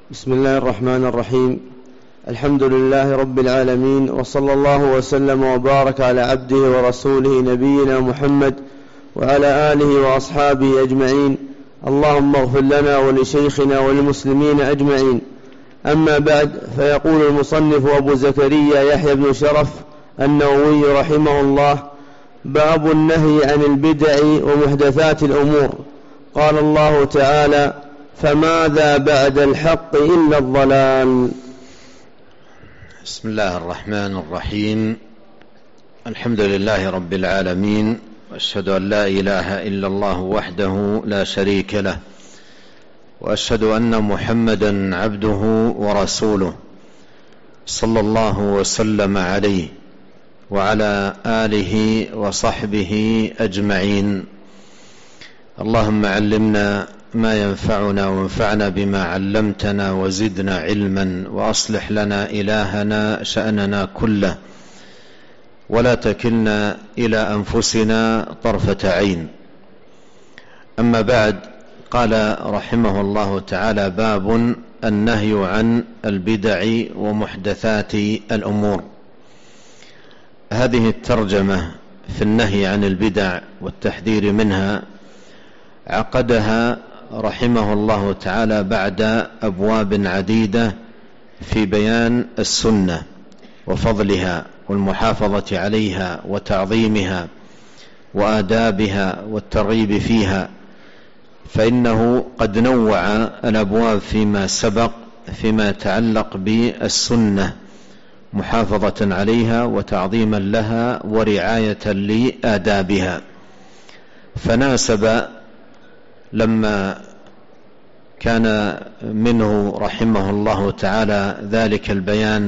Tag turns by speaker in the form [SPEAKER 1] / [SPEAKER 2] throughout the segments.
[SPEAKER 1] بسم الله الرحمن الرحيم. الحمد لله رب العالمين، وصلى الله وسلم وبارك على عبده ورسوله نبينا محمد وعلى آله وأصحابه أجمعين. اللهم اغفر لنا ولشيخنا وللمسلمين أجمعين. أما بعد، فيقول المصنف أبو زكريا يحيى بن شرف النووي رحمه الله: باب النهي عن البدع ومحدثات الأمور. قال الله تعالى: فماذا بعد الحق إلا الضلال.
[SPEAKER 2] بسم الله الرحمن الرحيم. الحمد لله رب العالمين، وأشهد أن لا إله إلا الله وحده لا شريك له، وأشهد أن محمدا عبده ورسوله، صلى الله وسلم عليه وعلى آله وصحبه أجمعين. اللهم علمنا ما ينفعنا، وانفعنا بما علمتنا، وزدنا علما، وأصلح لنا إلهنا شأننا كله، ولا تكلنا إلى أنفسنا طرفة عين. أما بعد، قال رحمه الله تعالى: باب النهي عن البدع ومحدثات الأمور. هذه الترجمة في النهي عن البدع والتحذير منها عقدها رحمه الله تعالى بعد أبواب عديدة في بيان السنة وفضلها والمحافظة عليها وتعظيمها وآدابها والترغيب فيها، فإنه قد نوع الأبواب فيما سبق فيما يتعلق بالسنة محافظة عليها وتعظيما لها ورعاية لآدابها، فناسب لما كان منه رحمه الله تعالى ذلك البيان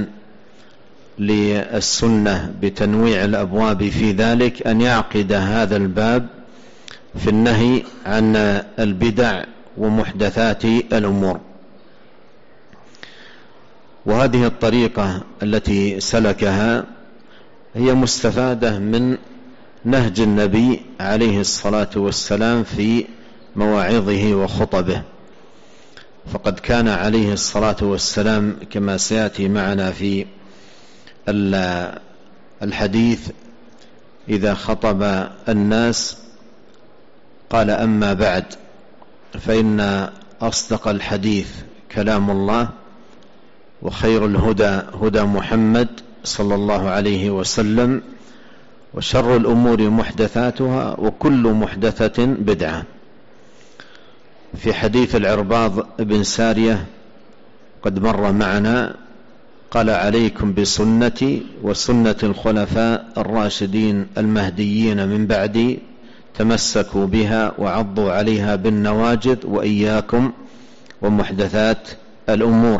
[SPEAKER 2] للسنة بتنويع الأبواب في ذلك أن يعقد هذا الباب في النهي عن البدع ومحدثات الأمور. وهذه الطريقة التي سلكها هي مستفادة من نهج النبي عليه الصلاة والسلام في مواعظه وخطبه، فقد كان عليه الصلاة والسلام كما سيأتي معنا في الحديث إذا خطب الناس قال: أما بعد، فإن أصدق الحديث كلام الله، وخير الهدى هدى محمد صلى الله عليه وسلم، وشر الأمور محدثاتها، وكل محدثة بدعة. في حديث العرباض بن سارية قد مر معنا قال: عليكم بسنتي وسنة الخلفاء الراشدين المهديين من بعدي، تمسكوا بها وعضوا عليها بالنواجذ، وإياكم ومحدثات الأمور.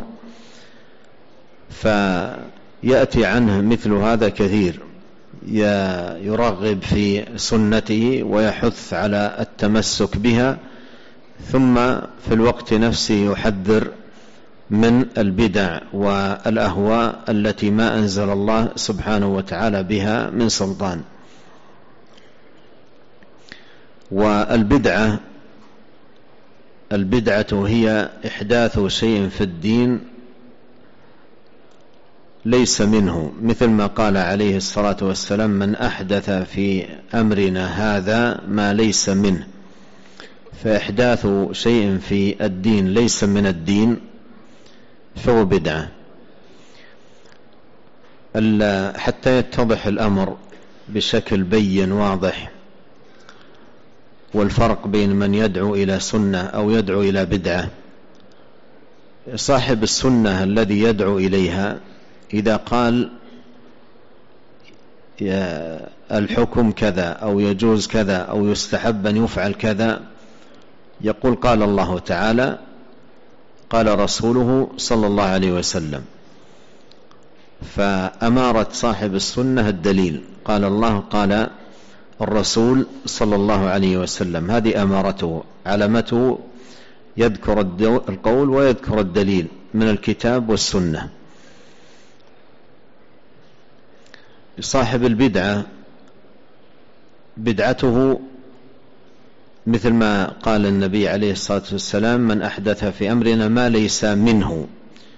[SPEAKER 2] فيأتي عنه مثل هذا كثير، يرغب في سنته ويحث على التمسك بها، ثم في الوقت نفسه يحذر من البدع والأهواء التي ما أنزل الله سبحانه وتعالى بها من سلطان. والبدعة هي إحداث شيء في الدين ليس منه، مثل ما قال عليه الصلاة والسلام: من أحدث في أمرنا هذا ما ليس منه. فإحداث شيء في الدين ليس من الدين فهو بدعة. حتى يتضح الأمر بشكل بين واضح، والفرق بين من يدعو إلى سنة أو يدعو إلى بدعة. صاحب السنة الذي يدعو إليها إذا قال الحكم كذا أو يجوز كذا أو يستحب أن يفعل كذا، يقول: قال الله تعالى، قال رسوله صلى الله عليه وسلم. فأمارة صاحب السنة الدليل: قال الله، قال الرسول صلى الله عليه وسلم. هذه أمارته، علامته، يذكر القول ويذكر الدليل من الكتاب والسنة. صاحب البدعة بدعته مثل ما قال النبي عليه الصلاة والسلام: من أحدث في أمرنا ما ليس منه.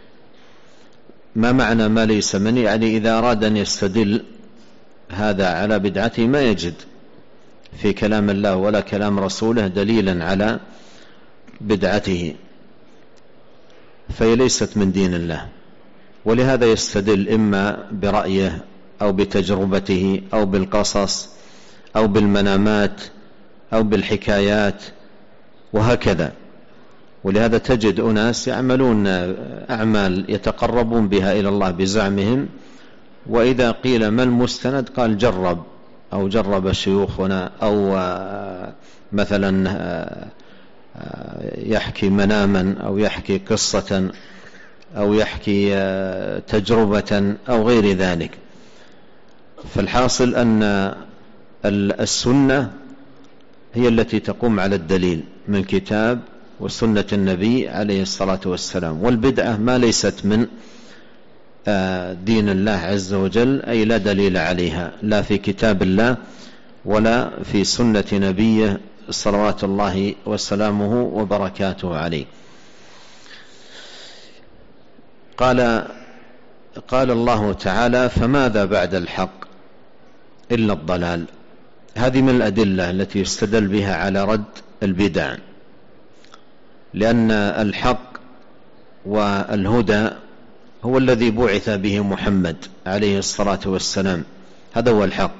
[SPEAKER 2] ما معنى ما ليس منه؟ يعني إذا أراد أن يستدل هذا على بدعته ما يجد في كلام الله ولا كلام رسوله دليلا على بدعته، فهي ليست من دين الله، ولهذا يستدل إما برأيه أو بتجربته أو بالقصص أو بالمنامات أو بالحكايات وهكذا. ولهذا تجد أناس يعملون أعمال يتقربون بها إلى الله بزعمهم، وإذا قيل ما المستند قال جرب، أو جرب شيوخنا، أو مثلا يحكي مناما أو يحكي قصة أو يحكي تجربة أو غير ذلك. فالحاصل أن السنة هي التي تقوم على الدليل من كتاب وسنة النبي عليه الصلاة والسلام، والبدعة ما ليست من دين الله عز وجل، أي لا دليل عليها لا في كتاب الله ولا في سنة نبيه صلوات الله وسلامه وبركاته عليه. قال الله تعالى: فماذا بعد الحق إلا الضلال. هذه من الأدلة التي يستدل بها على رد البدع، لأن الحق والهدى هو الذي بعث به محمد عليه الصلاة والسلام، هذا هو الحق.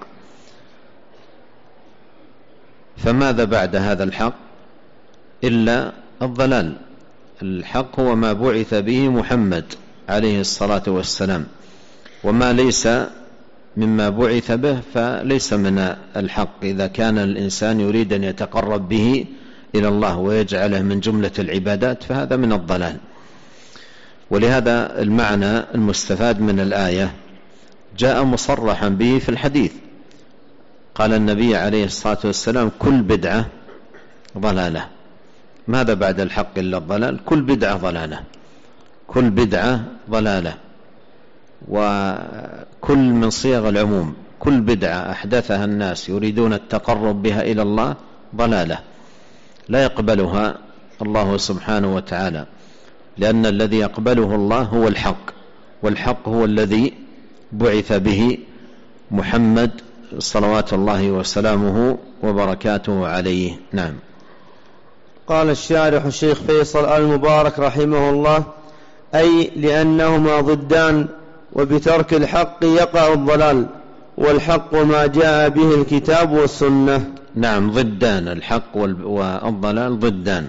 [SPEAKER 2] فماذا بعد هذا الحق إلا الضلال. الحق هو ما بعث به محمد عليه الصلاة والسلام، وما ليس مما بعث به فليس من الحق. إذا كان الإنسان يريد أن يتقرب به إلى الله ويجعله من جملة العبادات فهذا من الضلال. ولهذا المعنى المستفاد من الآية جاء مصرحا به في الحديث. قال النبي عليه الصلاة والسلام: كل بدعة ضلالة. ماذا بعد الحق إلا الضلال؟ كل بدعة ضلالة، كل بدعة ضلالة. وكل من صيغ العموم، كل بدعة أحدثها الناس يريدون التقرب بها إلى الله ضلالة لا يقبلها الله سبحانه وتعالى، لأن الذي يقبله الله هو الحق، والحق هو الذي بعث به محمد صلوات الله وسلامه وبركاته عليه. نعم.
[SPEAKER 1] قال الشارح الشيخ فيصل المبارك رحمه الله: أي لأنهما ضدان، وبترك الحق يقع الضلال، والحق ما جاء به الكتاب والسنة.
[SPEAKER 2] نعم، ضدان، الحق والضلال ضدان.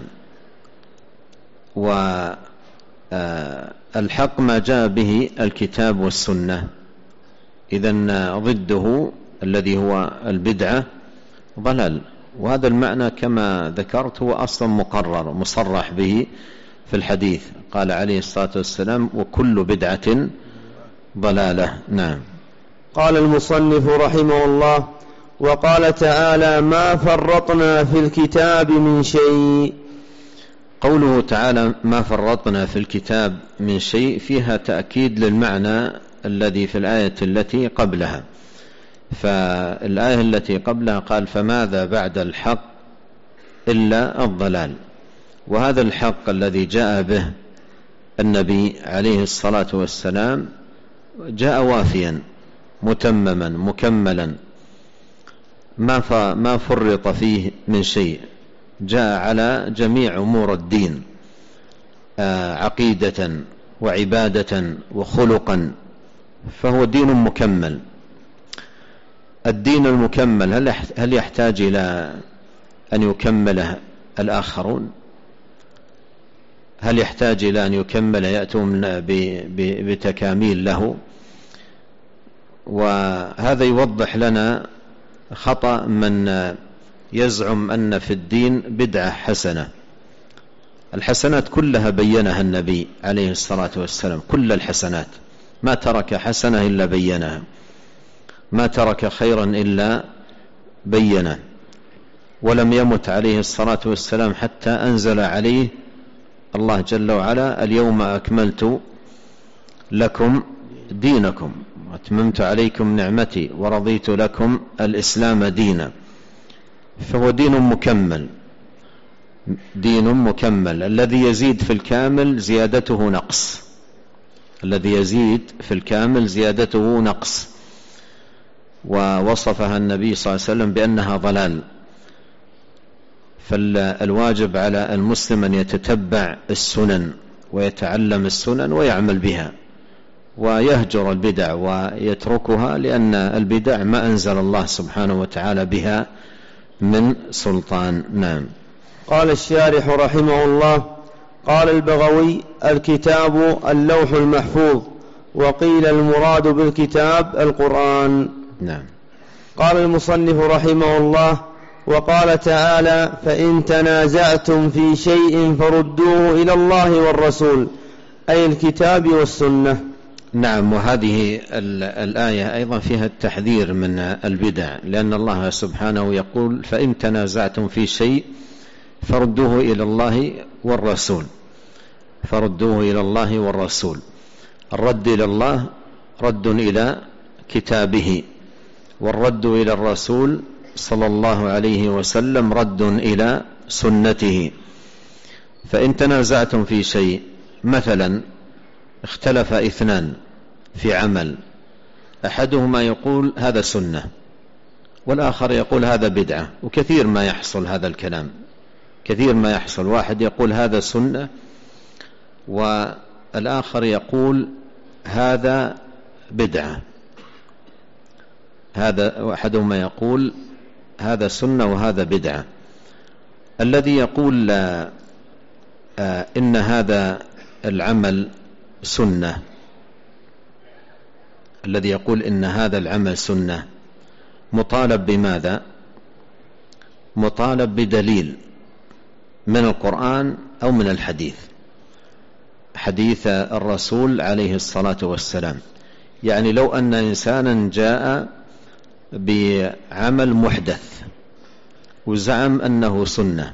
[SPEAKER 2] والحق ما جاء به الكتاب والسنة، إذن ضده الذي هو البدعة ضلال. وهذا المعنى كما ذكرت هو أصلا مقرر مصرح به في الحديث. قال عليه الصلاة والسلام: وكل بدعة ضلالة. نعم.
[SPEAKER 1] قال المصنف رحمه الله: وقال تعالى: ما فرطنا في الكتاب من شيء.
[SPEAKER 2] قوله تعالى: ما فرطنا في الكتاب من شيء فيها تأكيد للمعنى الذي في الآية التي قبلها. فالآية التي قبلها قال: فماذا بعد الحق إلا الضلال. وهذا الحق الذي جاء به النبي عليه الصلاة والسلام جاء وافيا متمما مكملا، ما فرط فيه من شيء، جاء على جميع أمور الدين، عقيدة وعبادة وخلقا، فهو دين مكمل. الدين المكمل هل يحتاج إلى أن يكمله الآخرون؟ هل يحتاج إلى أن يكمل يأتون بتكاميل له؟ وهذا يوضح لنا خطأ من يزعم أن في الدين بدعة حسنة. الحسنات كلها بينها النبي عليه الصلاة والسلام، كل الحسنات، ما ترك حسنة إلا بينها، ما ترك خيرا إلا بينه. ولم يمت عليه الصلاة والسلام حتى أنزل عليه الله جل وعلا: اليوم أكملت لكم دينكم وأتممت عليكم نعمتي ورضيت لكم الإسلام دينا. فهو دين مكمل دين مكمل. الذي يزيد في الكامل زيادته نقص، الذي يزيد في الكامل زيادته نقص. ووصفها النبي صلى الله عليه وسلم بأنها ضلال. فالواجب على المسلم أن يتتبع السنن ويتعلم السنن ويعمل بها، ويهجر البدع ويتركها، لأن البدع ما أنزل الله سبحانه وتعالى بها من سلطان. نعم.
[SPEAKER 1] قال الشارح رحمه الله: قال البغوي: الكتاب اللوح المحفوظ، وقيل المراد بالكتاب القرآن.
[SPEAKER 2] نعم.
[SPEAKER 1] قال المصنف رحمه الله: وقال تعالى: فإن تنازعتم في شيء فردوه إلى الله والرسول، أي الكتاب والسنة.
[SPEAKER 2] نعم. وهذه الآية أيضا فيها التحذير من البدع، لأن الله سبحانه يقول: فإن تنازعتم في شيء فردوه إلى الله والرسول. فردوه إلى الله والرسول. الرد إلى الله رد إلى كتابه، والرد إلى الرسول صلى الله عليه وسلم رد إلى سنته. فإن تنازعتم في شيء، مثلا اختلف اثنان في عمل، أحدهما يقول هذا سنة والآخر يقول هذا بدعة، وكثير ما يحصل هذا الكلام، كثير ما يحصل. واحد يقول هذا سنة والآخر يقول هذا بدعة. هذا أحدهما يقول هذا سنة وهذا بدعة. الذي يقول إن هذا العمل سنة، الذي يقول إن هذا العمل سنة مطالب بماذا؟ مطالب بدليل من القرآن أو من الحديث، حديث الرسول عليه الصلاة والسلام. يعني لو أن إنسانا جاء بعمل محدث وزعم أنه سنة،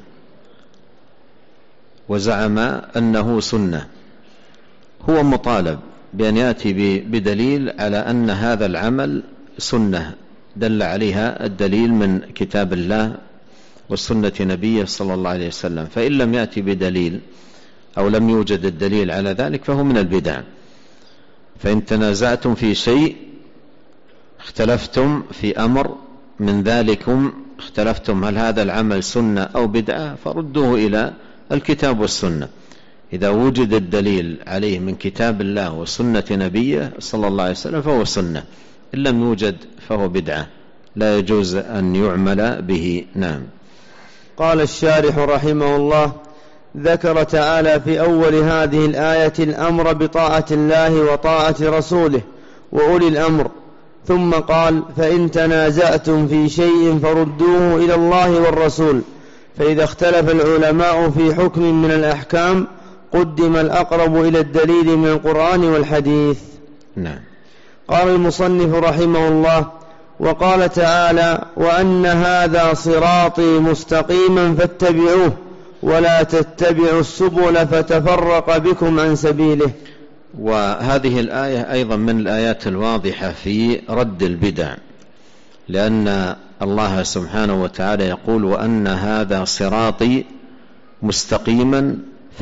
[SPEAKER 2] هو مطالب بأن يأتي بدليل على أن هذا العمل سنة دل عليها الدليل من كتاب الله والسنة نبيه صلى الله عليه وسلم. فإن لم يأتي بدليل أو لم يوجد الدليل على ذلك فهو من البدع. فإن تنازعتم في شيء، اختلفتم في أمر من ذلكم، اختلفتم هل هذا العمل سنة أو بدعة، فردوه إلى الكتاب والسنة. إذا وجد الدليل عليه من كتاب الله وسنة نبيه صلى الله عليه وسلم فهو سنة، إن لم يوجد فهو بدعة لا يجوز أن يعمل به. نعم.
[SPEAKER 1] قال الشارح رحمه الله: ذكر تعالى في أول هذه الآية الأمر بطاعة الله وطاعة رسوله وأولي الأمر، ثم قال: فإن تنازعتم في شيء فردوه إلى الله والرسول. فإذا اختلف العلماء في حكم من الأحكام قدم الأقرب إلى الدليل من القرآن والحديث.
[SPEAKER 2] نعم.
[SPEAKER 1] قال المصنف رحمه الله: وقال تعالى: وأن هذا صراطي مستقيما فاتبعوه ولا تتبعوا السبل فتفرق بكم عن سبيله.
[SPEAKER 2] وهذه الآية أيضا من الآيات الواضحة في رد البدع، لأن الله سبحانه وتعالى يقول: وأن هذا صراطي مستقيما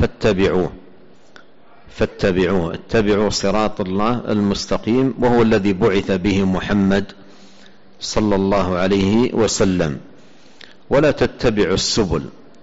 [SPEAKER 2] فاتبعوه. اتبعوا صراط الله المستقيم، وهو الذي بعث به محمد صلى الله عليه وسلم. ولا تتبعوا السبل،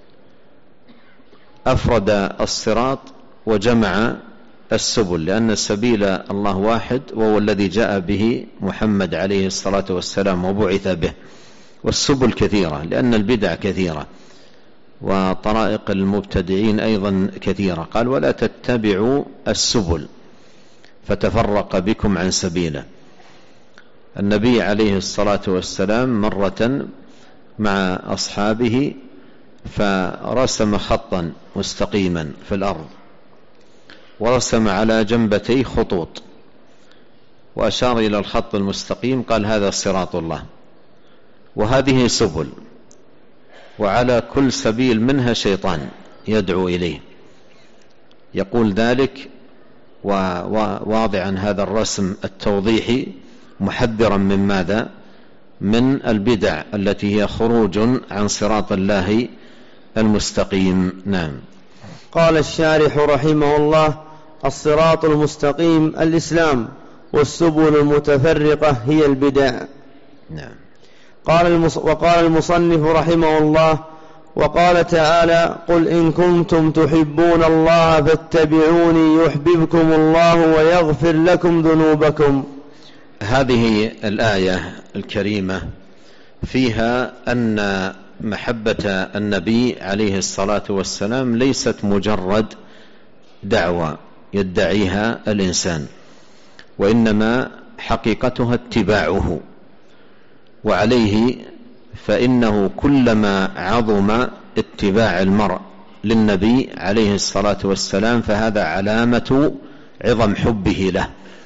[SPEAKER 2] أفرد الصراط وجمع السبل، لأن السبيل الله واحد وهو الذي جاء به محمد عليه الصلاة والسلام وبعث به. والسبل كثيرة لأن البدع كثيرة وطرائق المبتدعين أيضا كثيرة. قال: ولا تتبعوا السبل فتفرق بكم عن سبيله. النبي عليه الصلاة والسلام مرة مع أصحابه فرسم خطا مستقيما في الأرض، ورسم على جنبتيه خطوط، وأشار إلى الخط المستقيم، قال: هذا صراط الله، وهذه سبل، وعلى كل سبيل منها شيطان يدعو إليه. يقول ذلك وواضعا هذا الرسم التوضيحي محذرا من ماذا؟ من البدع التي هي خروج عن صراط الله المستقيم. نعم.
[SPEAKER 1] قال الشارح رحمه الله: الصراط المستقيم الإسلام، والسبل المتفرقة هي البدع.
[SPEAKER 2] نعم.
[SPEAKER 1] وقال المصنف رحمه الله: وقال تعالى: قل إن كنتم تحبون الله فاتبعوني يحببكم الله ويغفر لكم ذنوبكم.
[SPEAKER 2] هذه الآية الكريمة فيها أن محبة النبي عليه الصلاة والسلام ليست مجرد دعوة يدعيها الإنسان، وإنما حقيقتها اتباعه، وعليه فإنه كلما عظم اتباع المرء للنبي عليه الصلاة والسلام فهذا علامة عظم حبه له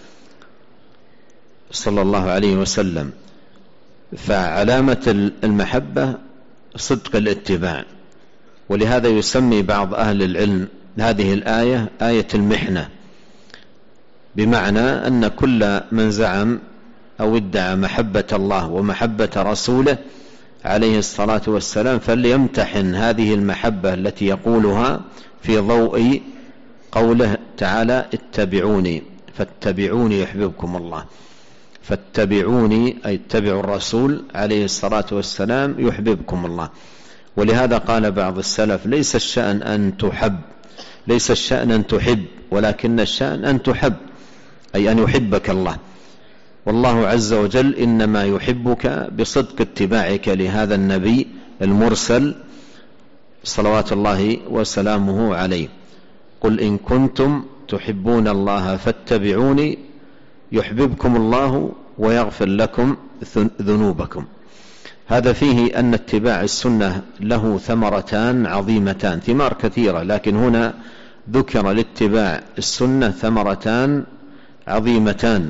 [SPEAKER 2] صلى الله عليه وسلم. فعلامة المحبة صدق الاتباع، ولهذا يسمي بعض أهل العلم هذه الآية آية المحنة، بمعنى أن كل من زعم أو ادعى محبة الله ومحبة رسوله عليه الصلاة والسلام فليمتحن هذه المحبة التي يقولها في ضوء قوله تعالى: اتبعوني فاتبعوني يحببكم الله. فاتبعوني أي اتبعوا الرسول عليه الصلاة والسلام يحببكم الله. ولهذا قال بعض السلف: ليس الشأن أن تحب، ليس الشأن أن تحب، ولكن الشأن أن تحب، أي أن يحبك الله. والله عز وجل إنما يحبك بصدق اتباعك لهذا النبي المرسل صلوات الله وسلامه عليه. قل إن كنتم تحبون الله فاتبعوني يحببكم الله ويغفر لكم ذنوبكم. هذا فيه أن اتباع السنة له ثمرتان عظيمتان، ثمار كثيرة، لكن هنا ذكر لاتباع السنة ثمرتان عظيمتان: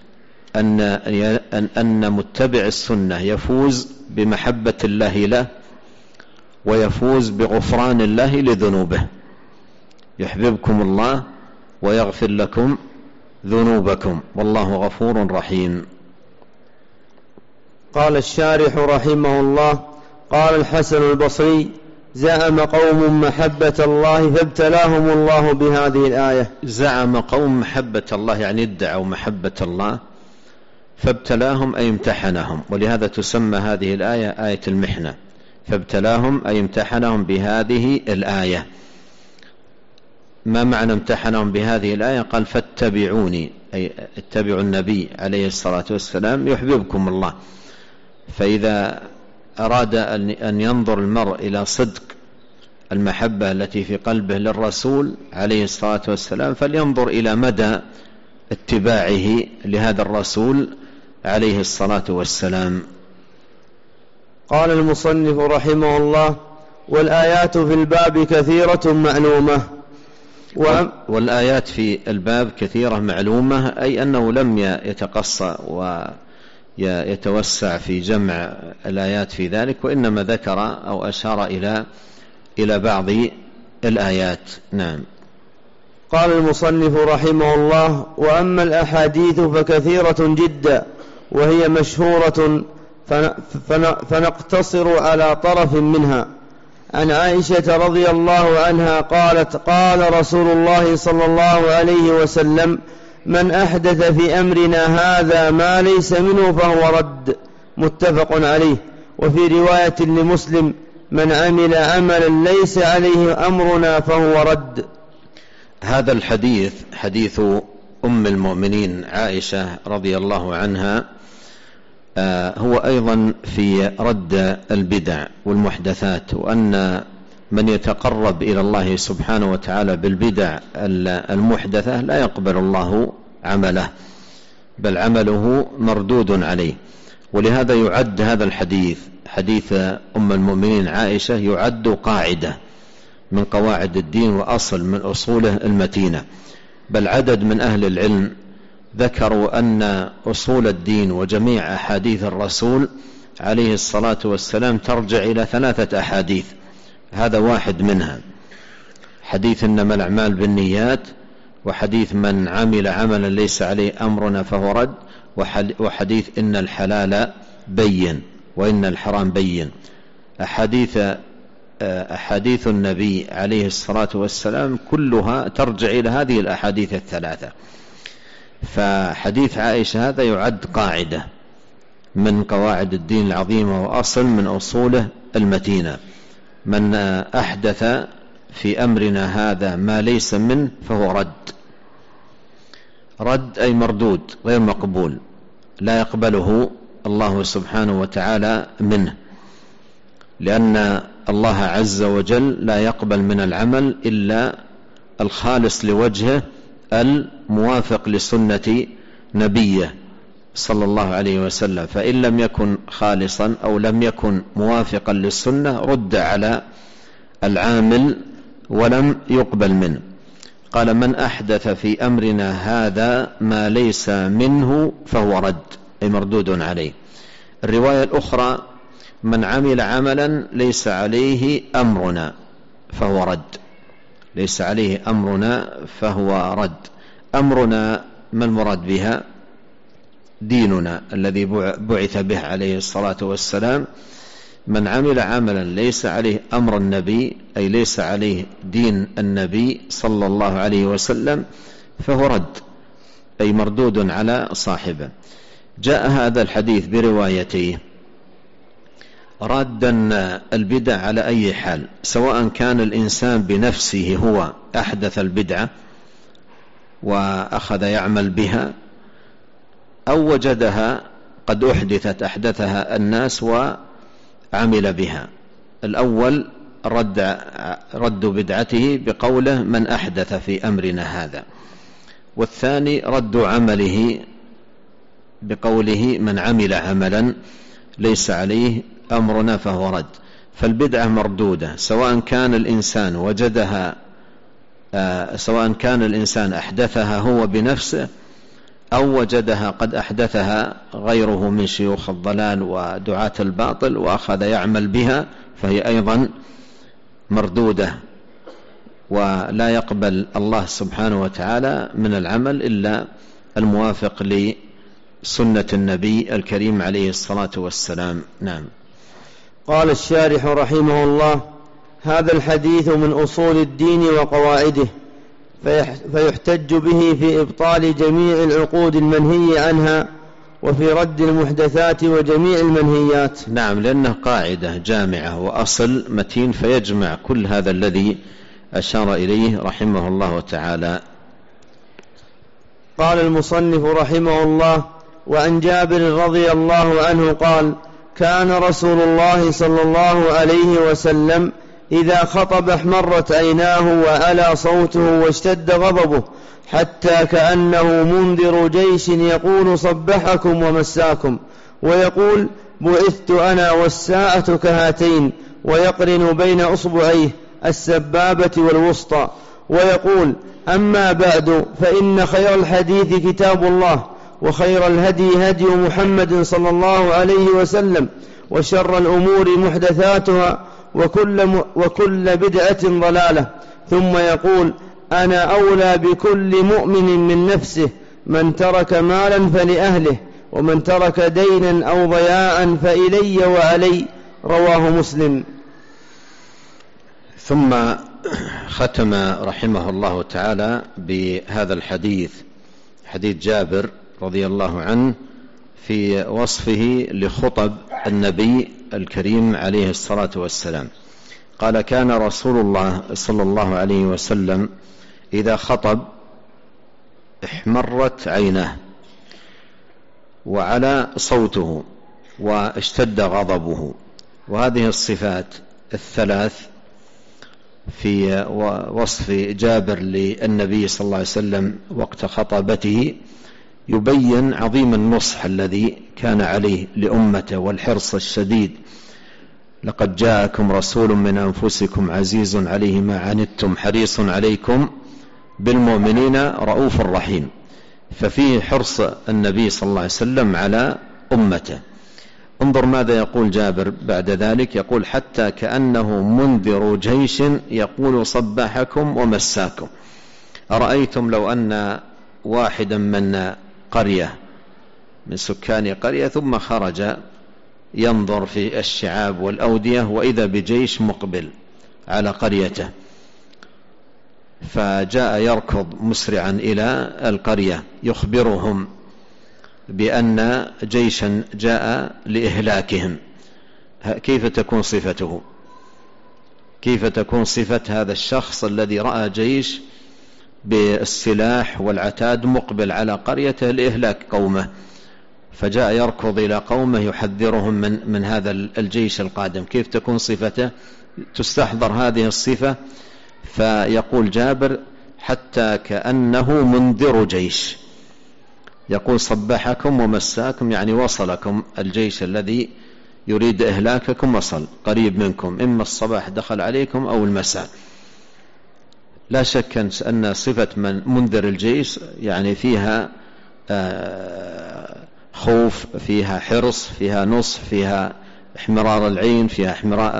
[SPEAKER 2] أن متبع السنة يفوز بمحبة الله له، ويفوز بغفران الله لذنوبه. يحببكم الله ويغفر لكم ذنوبكم والله غفور رحيم.
[SPEAKER 1] قال الشارح رحمه الله: قال الحسن البصري: زعم قوم محبة الله فابتلاهم الله بهذه الآية.
[SPEAKER 2] زعم قوم محبة الله يعني ادعوا محبة الله، فابتلاهم أي امتحنهم، ولهذا تسمى هذه الآية آية المحنة. فابتلاهم أي امتحنهم بهذه الآية. ما معنى امتحنهم بهذه الآية؟ قال: فاتبعوني أي اتبعوا النبي عليه الصلاة والسلام يحببكم الله. فإذا أراد أن ينظر المرء إلى صدق المحبة التي في قلبه للرسول عليه الصلاة والسلام فلينظر إلى مدى اتباعه لهذا الرسول عليه الصلاة والسلام.
[SPEAKER 1] قال المصنف رحمه الله: والآيات في الباب كثيرة معلومة.
[SPEAKER 2] والآيات في الباب كثيرة معلومة، أي أنه لم يتقصى ويتوسع في جمع الآيات في ذلك، وإنما ذكر أو أشار إلى بعض الآيات. نعم.
[SPEAKER 1] قال المصنف رحمه الله: وأما الأحاديث فكثيرة جدا، وهي مشهورة، فنقتصر على طرف منها. عن عائشة رضي الله عنها قالت: قال رسول الله صلى الله عليه وسلم: من أحدث في أمرنا هذا ما ليس منه فهو رد. متفق عليه. وفي رواية لمسلم: من عمل عملا ليس عليه أمرنا فهو رد.
[SPEAKER 2] هذا الحديث حديث أم المؤمنين عائشة رضي الله عنها هو أيضا في رد البدع والمحدثات، وأن من يتقرب إلى الله سبحانه وتعالى بالبدع المحدثة لا يقبل الله عمله، بل عمله مردود عليه. ولهذا يعد هذا الحديث حديث أم المؤمنين عائشة يعد قاعدة من قواعد الدين وأصل من أصوله المتينة. بل عدد من أهل العلم ذكروا أن أصول الدين وجميع أحاديث الرسول عليه الصلاة والسلام ترجع إلى 3 أحاديث، هذا واحد منها: حديث إنما الأعمال بالنيات، وحديث من عمل عملا ليس عليه أمرنا فهو رد، وحديث إن الحلال بين وإن الحرام بين. أحاديث أحاديث النبي عليه الصلاة والسلام كلها ترجع إلى هذه الأحاديث الثلاثة. فحديث عائشة هذا يعد قاعدة من قواعد الدين العظيمة وأصل من أصوله المتينة: من أحدث في أمرنا هذا ما ليس منه فهو رد أي مردود غير مقبول، لا يقبله الله سبحانه وتعالى منه، لأن الله عز وجل لا يقبل من العمل إلا الخالص لوجهه الموافق لسنة نبيه صلى الله عليه وسلم. فإن لم يكن خالصا أو لم يكن موافقا للسنة رد على العامل ولم يقبل منه. قال: من أحدث في أمرنا هذا ما ليس منه فهو رد أي مردود عليه. الرواية الأخرى: من عمل عملا ليس عليه أمرنا فهو رد. ليس عليه أمرنا فهو رد. أمرنا ما المراد بها؟ ديننا الذي بعث به عليه الصلاة والسلام. من عمل عملا ليس عليه أمر النبي أي ليس عليه دين النبي صلى الله عليه وسلم فهو رد أي مردود على صاحبه. جاء هذا الحديث بروايته رادا البدع على أي حال، سواء كان الإنسان بنفسه هو أحدث البدعة وأخذ يعمل بها، أو وجدها قد أحدثها الناس وعمل بها. الأول رد بدعته بقوله: من أحدث في أمرنا هذا. والثاني رد عمله بقوله: من عمل عملا ليس عليه أمرنا فهو رد. فالبدعة مردودة سواء كان الإنسان أحدثها هو بنفسه أو وجدها قد أحدثها غيره من شيوخ الضلال ودعاة الباطل وأخذ يعمل بها، فهي أيضا مردودة، ولا يقبل الله سبحانه وتعالى من العمل إلا الموافق لسنة النبي الكريم عليه الصلاة والسلام. نعم.
[SPEAKER 1] قال الشارح رحمه الله: هذا الحديث من أصول الدين وقواعده، فيحتج به في إبطال جميع العقود المنهي عنها وفي رد المحدثات وجميع المنهيات.
[SPEAKER 2] نعم، لأنه قاعدة جامعة وأصل متين فيجمع كل هذا الذي أشار إليه رحمه الله تعالى.
[SPEAKER 1] قال المصنف رحمه الله: وعن جابر رضي الله عنه قال: كان رسول الله صلى الله عليه وسلم إذا خطب احمرت عيناه وعلى صوته واشتد غضبه حتى كأنه منذر جيش يقول: صبحكم ومساكم، ويقول: بعثت أنا والساعة كهاتين، ويقرن بين أصبعيه السبابة والوسطى، ويقول: أما بعد، فإن خير الحديث كتاب الله، وخير الهدي هدي محمد صلى الله عليه وسلم، وشر الأمور محدثاتها، وكل بدعة ضلالة. ثم يقول: أنا أولى بكل مؤمن من نفسه، من ترك مالا فلأهله، ومن ترك دينا أو ضياعا فإلي وعلي. رواه مسلم.
[SPEAKER 2] ثم ختم رحمه الله تعالى بهذا الحديث، حديث جابر رضي الله عنه، في وصفه لخطب النبي الكريم عليه الصلاة والسلام. قال: كان رسول الله صلى الله عليه وسلم إذا خطب احمرت عيناه وعلى صوته واشتد غضبه. وهذه الصفات الثلاث في وصف جابر للنبي صلى الله عليه وسلم وقت خطبته يبين عظيم النصح الذي كان عليه لأمته والحرص الشديد. لقد جاءكم رسول من أنفسكم عزيز عليه ما عنتم حريص عليكم بالمؤمنين رؤوف رحيم. ففيه حرص النبي صلى الله عليه وسلم على أمته. انظر ماذا يقول جابر بعد ذلك، يقول: حتى كأنه منذر جيش يقول: صبحكم ومساكم. أرأيتم لو أن واحدا من قرية من سكان قرية ثم خرج ينظر في الشعاب والأودية وإذا بجيش مقبل، على قريته، فجاء يركض مسرعا إلى القرية يخبرهم بأن جيشا جاء لإهلاكهم. كيف تكون صفته؟ كيف تكون صفة هذا الشخص الذي رأى جيش بالسلاح والعتاد مقبل على قريته لإهلاك قومه، فجاء يركض إلى قومه يحذرهم من هذا الجيش القادم؟ كيف تكون صفته؟ تستحضر هذه الصفة، فيقول جابر: حتى كأنه منذر جيش، يقول: صبحكم ومساكم، يعني وصلكم الجيش الذي يريد إهلاككم، وصل قريب منكم، إما الصباح دخل عليكم أو المساء. لا شك أن صفة من منذر الجيش يعني فيها خوف، فيها حرص، فيها نصح، فيها احمرار العين، فيها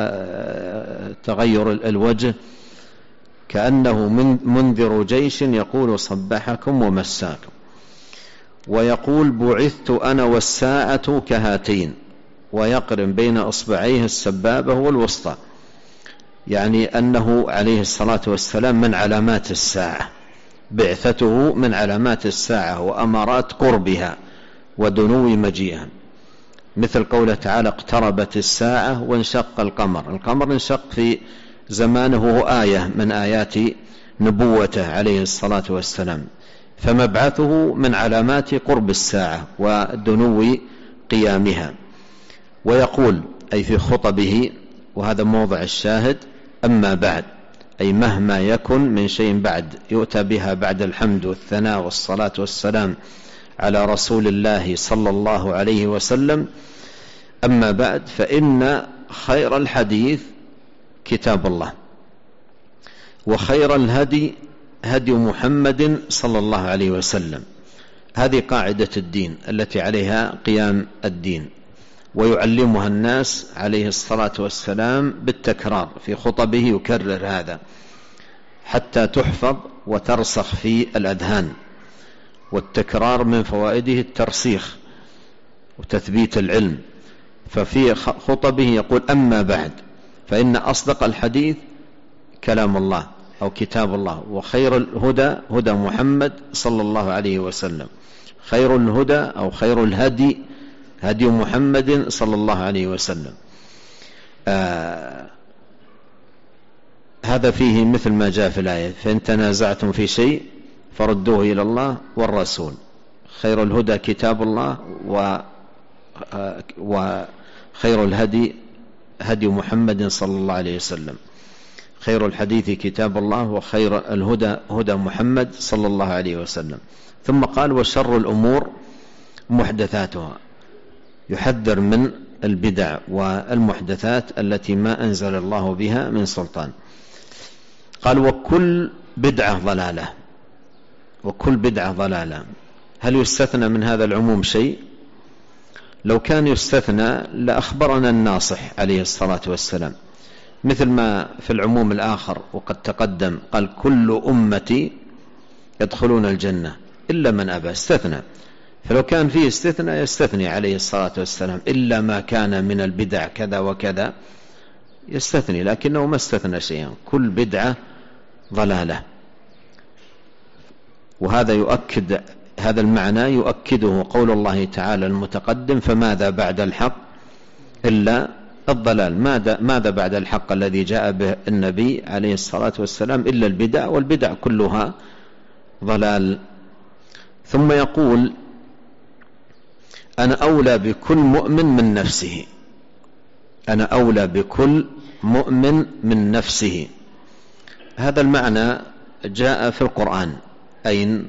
[SPEAKER 2] تغير الوجه، كأنه منذر جيش يقول: صبحكم ومساكم. ويقول: بعثت أنا والساعة كهاتين، ويقرن بين أصبعيه السبابة والوسطى، يعني أنه عليه الصلاة والسلام من علامات الساعة، بعثته من علامات الساعة وأمارات قربها ودنو مجيئها، مثل قوله تعالى: اقتربت الساعة وانشق القمر. القمر انشق في زمانه، وهو آية من آيات نبوته عليه الصلاة والسلام، فمبعثه من علامات قرب الساعة ودنو قيامها. ويقول أي في خطبه، وهذا موضع الشاهد: أما بعد، أي مهما يكن من شيء بعد يؤتى بها بعد الحمد والثناء والصلاة والسلام على رسول الله صلى الله عليه وسلم. أما بعد، فإن خير الحديث كتاب الله، وخير الهدي هدي محمد صلى الله عليه وسلم. هذه قاعدة الدين التي عليها قيام الدين، ويعلمها الناس عليه الصلاة والسلام بالتكرار، في خطبه يكرر هذا حتى تحفظ وترسخ في الأذهان. والتكرار من فوائده الترسيخ وتثبيت العلم. ففي خطبه يقول: أما بعد، فإن أصدق الحديث كلام الله أو كتاب الله، وخير الهدى هدى محمد صلى الله عليه وسلم. خير الهدى أو خير الهدي هدي محمد صلى الله عليه وسلم. هذا فيه مثل ما جاء في الآية: فإن تنازعتم في شيء فردوه إلى الله والرسول. خير الهدى كتاب الله، وخير الهدي هدي محمد صلى الله عليه وسلم. خير الحديث كتاب الله، وخير الهدى هدى محمد صلى الله عليه وسلم. ثم قال: وشر الأمور محدثاتها، يحذر من البدع والمحدثات التي ما أنزل الله بها من سلطان. قال: وكل بدعة ضلالة، وكل بدعة ضلالة. هل يستثنى من هذا العموم شيء؟ لو كان يستثنى لأخبرنا الناصح عليه الصلاة والسلام، مثل ما في العموم الآخر وقد تقدم، قال: كل أمتي يدخلون الجنة إلا من أبى، استثنى. فلو كان فيه استثناء يستثني عليه الصلاة والسلام، إلا ما كان من البدع كذا وكذا يستثني، لكنه ما استثنى شيئا. كل بدعة ضلالة. وهذا يؤكد، هذا المعنى يؤكده قول الله تعالى المتقدم: فماذا بعد الحق إلا الضلال. ماذا بعد الحق الذي جاء به النبي عليه الصلاة والسلام إلا البدع، والبدع كلها ضلال. ثم يقول: أنا أولى بكل مؤمن من نفسه. أنا أولى بكل مؤمن من نفسه. هذا المعنى جاء في القرآن. أين؟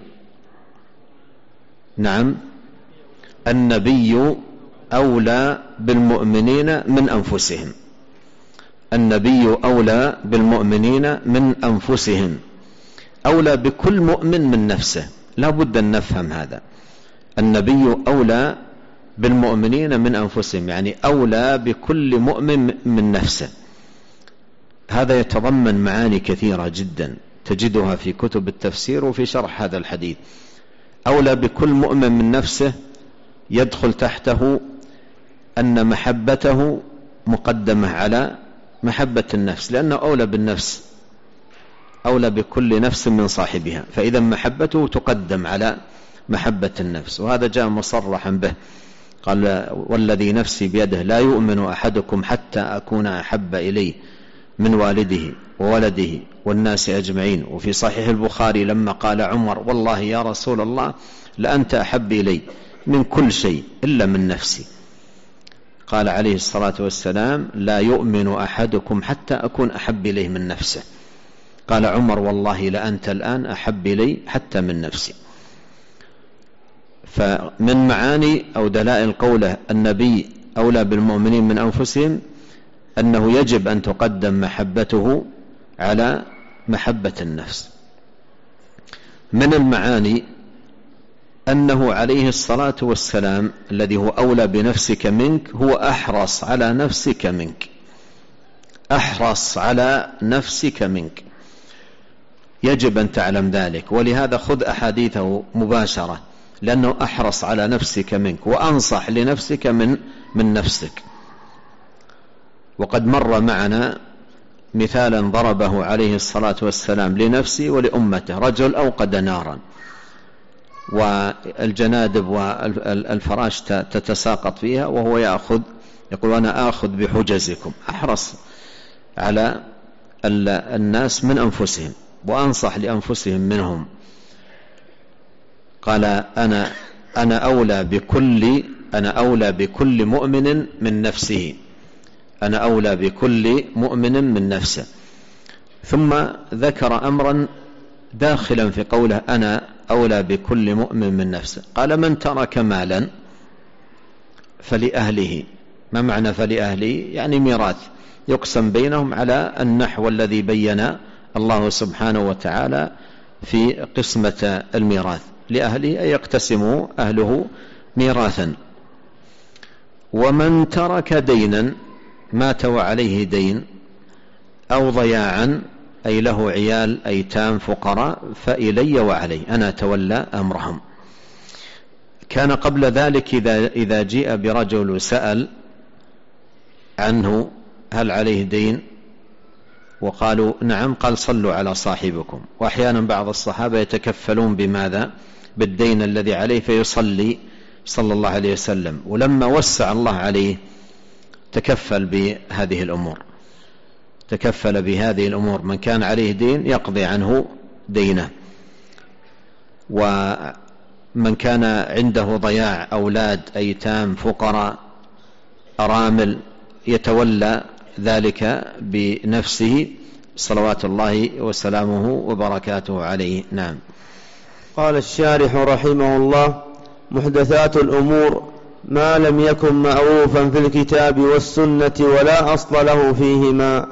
[SPEAKER 2] نعم، النبي أولى بالمؤمنين من أنفسهم. النبي أولى بالمؤمنين من أنفسهم، أولى بكل مؤمن من نفسه. لا بد أن نفهم هذا. النبي أولى بالمؤمنين من أنفسهم، يعني أولى بكل مؤمن من نفسه. هذا يتضمن معاني كثيرة جدا تجدها في كتب التفسير وفي شرح هذا الحديث. أولى بكل مؤمن من نفسه يدخل تحته أن محبته مقدمة على محبة النفس، لأنه أولى بالنفس، أولى بكل نفس من صاحبها، فإذا محبته تقدم على محبة النفس، وهذا جاء مصرحا به، قال والذي نفسي بيده لا يؤمن أحدكم حتى أكون أحب إليه من والده وولده والناس أجمعين. وفي صحيح البخاري لما قال عمر والله يا رسول الله لأنت أحب إلي من كل شيء إلا من نفسي، قال عليه الصلاة والسلام لا يؤمن أحدكم حتى أكون أحب إليه من نفسه، قال عمر والله لأنت الآن أحب إلي حتى من نفسي. فمن معاني أو دلائل قوله النبي أولى بالمؤمنين من أنفسهم أنه يجب أن تقدم محبته على محبة النفس. من المعاني أنه عليه الصلاة والسلام الذي هو أولى بنفسك منك هو أحرص على نفسك منك، أحرص على نفسك منك، يجب أن تعلم ذلك، ولهذا خذ أحاديثه مباشرة، لأنه أحرص على نفسك منك وأنصح لنفسك من نفسك. وقد مر معنا مثالا ضربه عليه الصلاة والسلام لنفسه ولأمته، رجل أوقد نارا والجنادب والفراش تتساقط فيها وهو يقول أنا آخذ بحجزكم، أحرص على الناس من أنفسهم وأنصح لأنفسهم منهم، قال أنا أولى بكل مؤمن من نفسه، أنا أولى بكل مؤمن من نفسه. ثم ذكر أمرا داخلا في قوله أنا أولى بكل مؤمن من نفسه، قال من ترك مالا فلأهله. ما معنى فلأهله؟ يعني ميراث يقسم بينهم على النحو الذي بين الله سبحانه وتعالى في قسمة الميراث، لأهله أي يقتسموا أهله ميراثا. ومن ترك دينا مات وعليه دين أو ضياعا أي له عيال أيتام فقراء فإلي وعلي، أنا تولى أمرهم. كان قبل ذلك إذا جيء برجل سأل عنه هل عليه دين وقالوا نعم، قال صلوا على صاحبكم. وأحيانا بعض الصحابة يتكفلون بماذا؟ بالدين الذي عليه فيصلي صلى الله عليه وسلم، ولما وسع الله عليه تكفل بهذه الأمور، تكفل بهذه الأمور، من كان عليه دين يقضي عنه دينه، ومن كان عنده ضياع أولاد أيتام فقراء أرامل يتولى ذلك بنفسه صلوات الله وسلامه وبركاته عليه. نعم.
[SPEAKER 1] قال الشارح رحمه الله محدثات الأمور ما لم يكن معروفا في الكتاب والسنة ولا أصل له فيهما.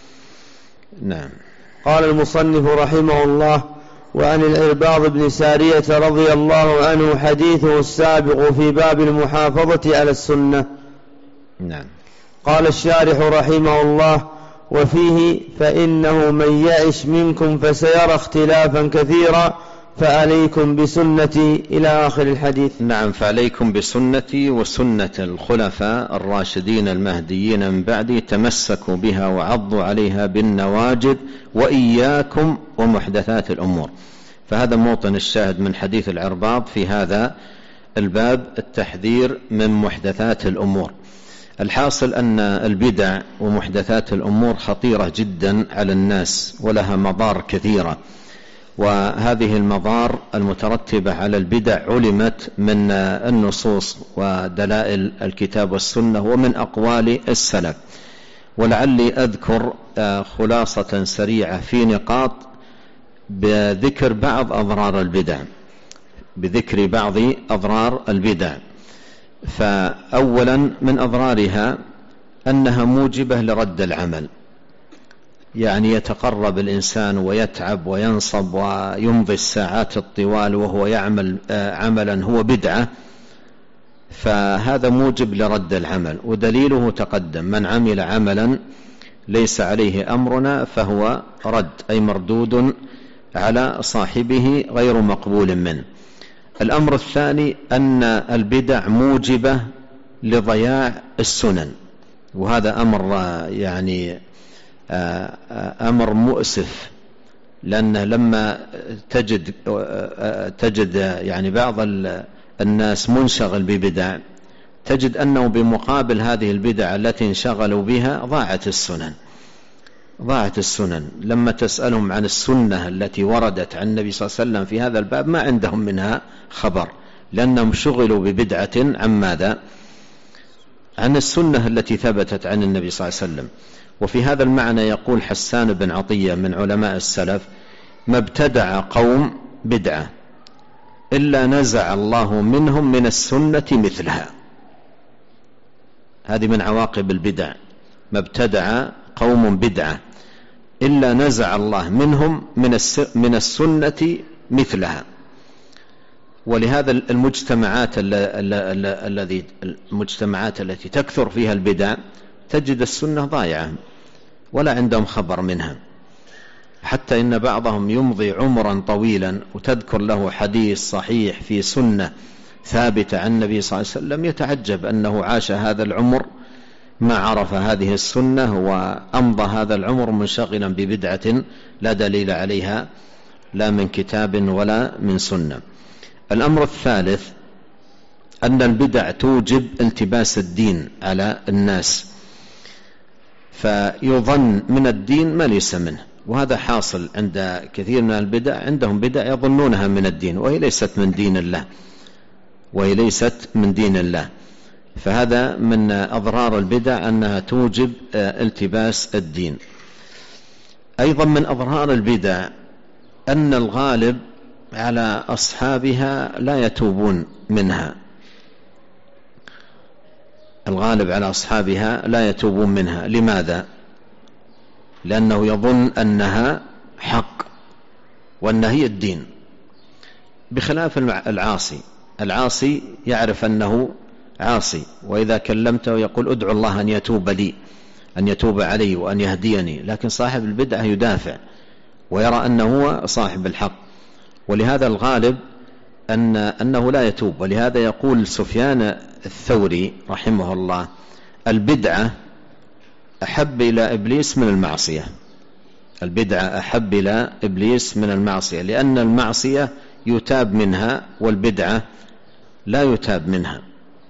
[SPEAKER 2] نعم.
[SPEAKER 1] قال المصنف رحمه الله وعن العرباض بن سارية رضي الله عنه حديثه السابق في باب المحافظة على السنة.
[SPEAKER 2] نعم.
[SPEAKER 1] قال الشارح رحمه الله وفيه فإنه من يعش منكم فسيرى اختلافا كثيرا فعليكم بسنتي إلى آخر الحديث.
[SPEAKER 2] نعم. فعليكم بسنتي وسنة الخلفاء الراشدين المهديين من بعدي تمسكوا بها وعضوا عليها بالنواجذ وإياكم ومحدثات الأمور. فهذا موطن الشاهد من حديث العرباض في هذا الباب، التحذير من محدثات الأمور. الحاصل أن البدع ومحدثات الأمور خطيرة جدا على الناس ولها مضار كثيرة، وهذه المضار المترتبة على البدع علمت من النصوص ودلائل الكتاب والسنة ومن أقوال السلف. ولعلي أذكر خلاصة سريعة في نقاط بذكر بعض أضرار البدع، بذكر بعض أضرار البدع. فأولا من أضرارها أنها موجبة لرد العمل، يعني يتقرب الإنسان ويتعب وينصب ويمضي الساعات الطوال وهو يعمل عملا هو بدعة، فهذا موجب لرد العمل. ودليله تقدم من عمل عملا ليس عليه أمرنا فهو رد، أي مردود على صاحبه غير مقبول منه. الأمر الثاني أن البدع موجبة لضياع السنن، وهذا أمر يعني أمر مؤسف، لأنه لما تجد يعني بعض الناس منشغل ببدع، تجد أنه بمقابل هذه البدع التي انشغلوا بها ضاعت السنن. لما تسألهم عن السنة التي وردت عن النبي صلى الله عليه وسلم في هذا الباب ما عندهم منها خبر، لأنهم شغلوا ببدعة عن ماذا؟ عن السنة التي ثبتت عن النبي صلى الله عليه وسلم. وفي هذا المعنى يقول حسان بن عطية من علماء السلف: ما ابتدع قوم بدعة إلا نزع الله منهم من السنة مثلها. هذه من عواقب البدع: ما ابتدع قوم بدعة إلا نزع الله منهم من السنة مثلها. ولهذا المجتمعات التي تكثر فيها البدع تجد السنة ضائعة ولا عندهم خبر منها، حتى إن بعضهم يمضي عمرا طويلا وتذكر له حديث صحيح في سنة ثابتة عن النبي صلى الله عليه وسلم، يتعجب أنه عاش هذا العمر ما عرف هذه السنة، وأمضى هذا العمر منشغلا ببدعة لا دليل عليها لا من كتاب ولا من سنة. الأمر الثالث أن البدع توجب التباس الدين على الناس، فيظن من الدين ما ليس منه، وهذا حاصل عند كثير من البدع. عندهم بدع يظنونها من الدين وهي ليست من دين الله. فهذا من أضرار البدع أنها توجب التباس الدين. أيضا من أضرار البدع أن الغالب على أصحابها لا يتوبون منها. لماذا؟ لأنه يظن أنها حق وأنها هي الدين، بخلاف العاصي يعرف أنه عاصي، وإذا كلمته يقول ادعو الله أن يتوب علي وأن يهديني. لكن صاحب البدعة يدافع ويرى أنه هو صاحب الحق، ولهذا الغالب أنه لا يتوب. ولهذا يقول سفيان الثوري رحمه الله: البدعة أحب إلى إبليس من المعصية، لأن المعصية يتاب منها والبدعة لا يتاب منها.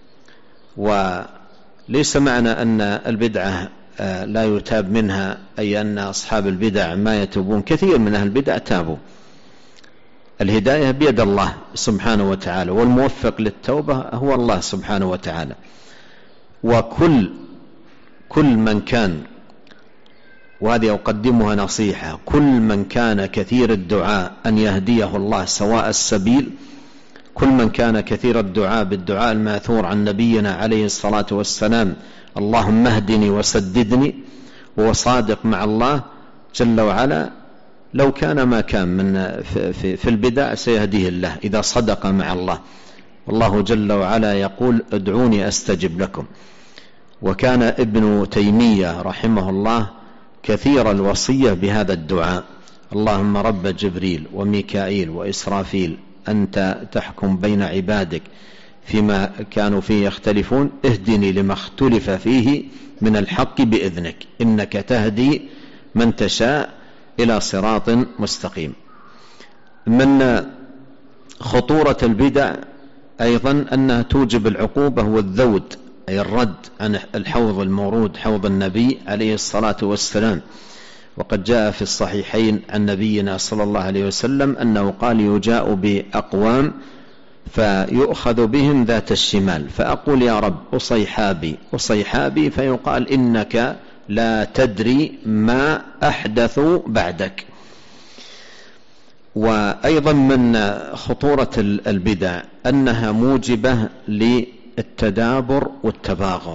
[SPEAKER 2] وليس معنى أن البدعة لا يتاب منها أي أن أصحاب البدع ما يتوبون. كثير من أهل البدع تابوا. الهداية بيد الله سبحانه وتعالى، والموفق للتوبة هو الله سبحانه وتعالى. وكل من كان، وهذه أقدمها نصيحة، كل من كان كثير الدعاء أن يهديه الله سواء السبيل، كل من كان كثير الدعاء بالدعاء الماثور عن نبينا عليه الصلاة والسلام: اللهم اهدني وسددني، وهو صادق مع الله جل وعلا، لو كان ما كان في البدع سيهديه الله إذا صدق مع الله. والله جل وعلا يقول: ادعوني أستجب لكم. وكان ابن تيمية رحمه الله كثير الوصية بهذا الدعاء: اللهم رب جبريل وميكائيل وإسرافيل، أنت تحكم بين عبادك فيما كانوا فيه يختلفون، اهدني لما اختلف فيه من الحق بإذنك، إنك تهدي من تشاء إلى صراط مستقيم. من خطورة البدع أيضا أنها توجب العقوبة والذود، أي الرد عن الحوض المورود، حوض النبي عليه الصلاة والسلام. وقد جاء في الصحيحين عن نبينا صلى الله عليه وسلم أنه قال: يجاء بأقوام فيؤخذ بهم ذات الشمال، فأقول يا رب أصيحابي، فيقال: إنك لا تدري ما أحدثوا بعدك. وأيضا من خطورة البدع أنها موجبة للتدابر والتباغض.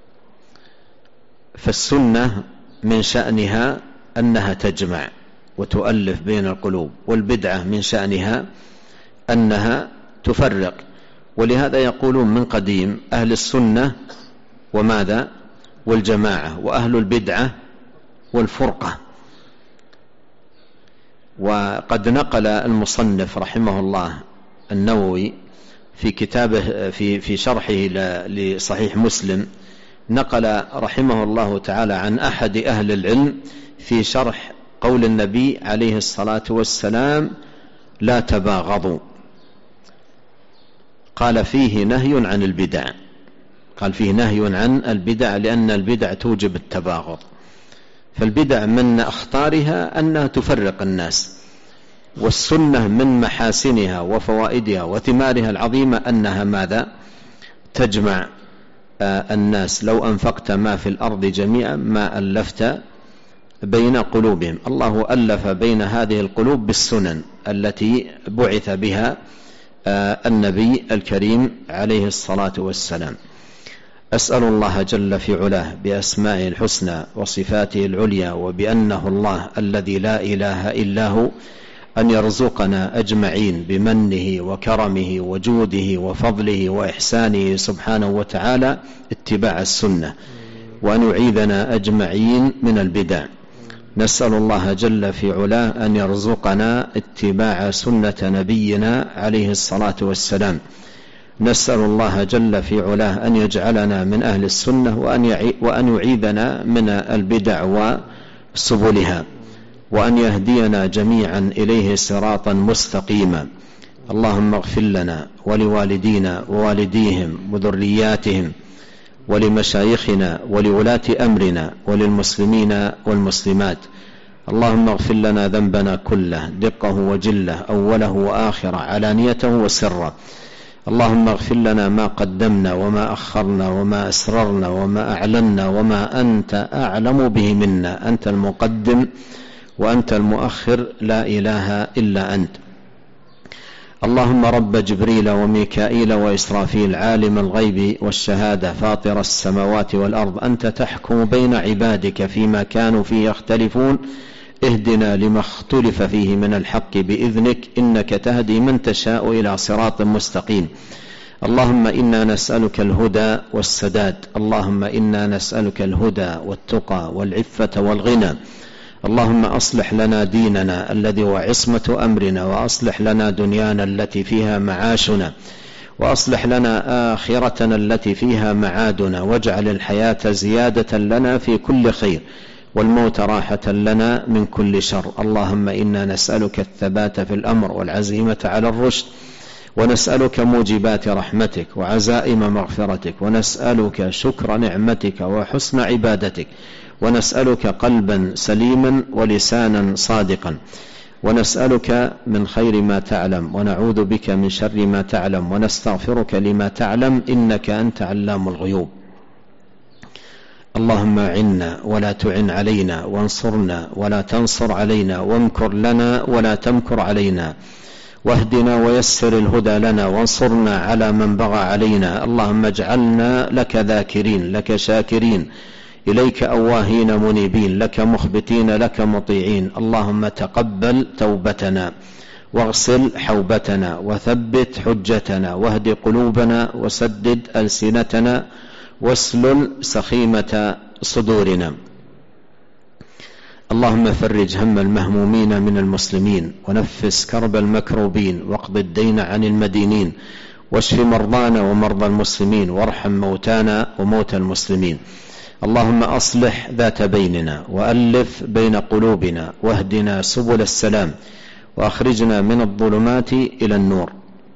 [SPEAKER 2] فالسنة من شأنها أنها تجمع وتؤلف بين القلوب، والبدعة من شأنها أنها تفرق. ولهذا يقولون من قديم: أهل السنة وماذا؟ والجماعة، وأهل البدعة والفرقة. وقد نقل المصنف رحمه الله النووي في كتابه في شرحه لصحيح مسلم نقل رحمه الله تعالى عن أحد أهل العلم في شرح قول النبي عليه الصلاة والسلام: لا تباغضوا، قال فيه نهي عن البدع، قال فيه نهي عن البدع لأن البدع توجب التباغض. فالبدع من أخطارها أنها تفرق الناس، والسنة من محاسنها وفوائدها وثمارها العظيمة أنها ماذا؟ تجمع الناس. لو أنفقت ما في الأرض جميعا ما ألفت بين قلوبهم. الله ألف بين هذه القلوب بالسنن التي بعث بها النبي الكريم عليه الصلاة والسلام. أسأل الله جل في علاه بأسمائه الحسنى وصفاته العليا وبأنه الله الذي لا إله إلا هو أن يرزقنا أجمعين بمنه وكرمه وجوده وفضله وإحسانه سبحانه وتعالى اتباع السنة، وأن يعيذنا أجمعين من البدع. نسأل الله جل في علاه أن يرزقنا اتباع سنة نبينا عليه الصلاة والسلام. نسأل الله جل في علاه أن يجعلنا من أهل السنة وأن يعيذنا من البدع وسبلها، وأن يهدينا جميعا إليه صراطا مستقيما. اللهم اغفر لنا ولوالدينا ووالديهم وذرياتهم ولمشايخنا ولولاة أمرنا وللمسلمين والمسلمات. اللهم اغفر لنا ذنبنا كله دقه وجله أوله وآخره علانيته وسره. اللهم اغفر لنا ما قدمنا وما أخرنا وما أسررنا وما أعلنا وما أنت أعلم به منا. أنت المقدم وأنت المؤخر، لا إله إلا أنت. اللهم رب جبريل وميكائيل وإسرافيل عالم الغيب والشهادة فاطر السماوات والأرض، أنت تحكم بين عبادك فيما كانوا فيه يختلفون، اهدنا لما اختلف فيه من الحق بإذنك، إنك تهدي من تشاء إلى صراط مستقيم. اللهم إنا نسألك الهدى والسداد، اللهم إنا نسألك الهدى والتقى والعفة والغنى. اللهم أصلح لنا ديننا الذي هو عصمة أمرنا، وأصلح لنا دنيانا التي فيها معاشنا، وأصلح لنا آخرتنا التي فيها معادنا، واجعل الحياة زيادة لنا في كل خير والموت راحة لنا من كل شر. اللهم إنا نسألك الثبات في الأمر والعزيمة على الرشد، ونسألك موجبات رحمتك وعزائم مغفرتك، ونسألك شكر نعمتك وحسن عبادتك، ونسألك قلبا سليما ولسانا صادقا، ونسألك من خير ما تعلم ونعوذ بك من شر ما تعلم، ونستغفرك لما تعلم إنك أنت علام الغيوب. اللهم أعنا ولا تعن علينا، وانصرنا ولا تنصر علينا، وامكر لنا ولا تمكر علينا، واهدنا ويسر الهدى لنا، وانصرنا على من بغى علينا. اللهم اجعلنا لك ذاكرين، لك شاكرين، إليك أواهين منيبين، لك مخبتين، لك مطيعين. اللهم تقبل توبتنا، واغسل حوبتنا، وثبت حجتنا، واهد قلوبنا، وسدد ألسنتنا، واسلل سخيمة صدورنا. اللهم فرج هم المهمومين من المسلمين، ونفس كرب المكروبين، واقض الدين عن المدينين، واشف مرضانا ومرضى المسلمين، وارحم موتانا وموتى المسلمين. اللهم أصلح ذات بيننا، وألف بين قلوبنا، واهدنا سبل السلام، وأخرجنا من الظلمات إلى النور،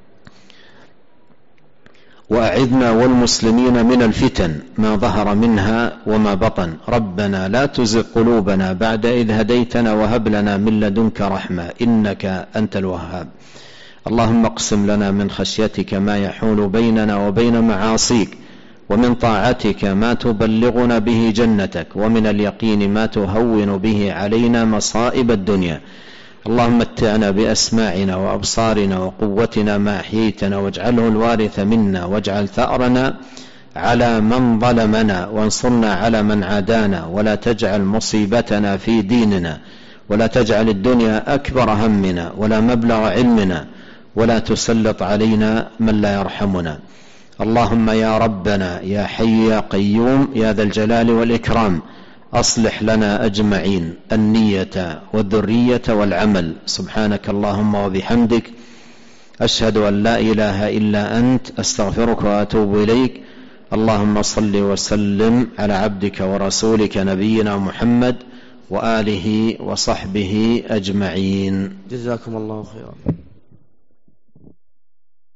[SPEAKER 2] وأعذنا والمسلمين من الفتن ما ظهر منها وما بطن. ربنا لا تزغ قلوبنا بعد إذ هديتنا، وهب لنا من لدنك رحمة إنك أنت الوهاب. اللهم اقسم لنا من خشيتك ما يحول بيننا وبين معاصيك، ومن طاعتك ما تبلغنا به جنتك، ومن اليقين ما تهون به علينا مصائب الدنيا. اللهم متعنا بأسماعنا وأبصارنا وقوتنا ما أحييتنا، واجعله الوارث منا، واجعل ثأرنا على من ظلمنا، وانصرنا على من عادانا، ولا تجعل مصيبتنا في ديننا، ولا تجعل الدنيا أكبر همنا ولا مبلغ علمنا، ولا تسلط علينا من لا يرحمنا. اللهم يا ربنا يا حي يا قيوم يا ذا الجلال والإكرام، أصلح لنا أجمعين النية والذرية والعمل. سبحانك اللهم وبحمدك، أشهد أن لا إله إلا أنت، أستغفرك وأتوب إليك. اللهم صل وسلم على عبدك ورسولك نبينا محمد وآله وصحبه أجمعين.
[SPEAKER 1] جزاكم الله خيرا.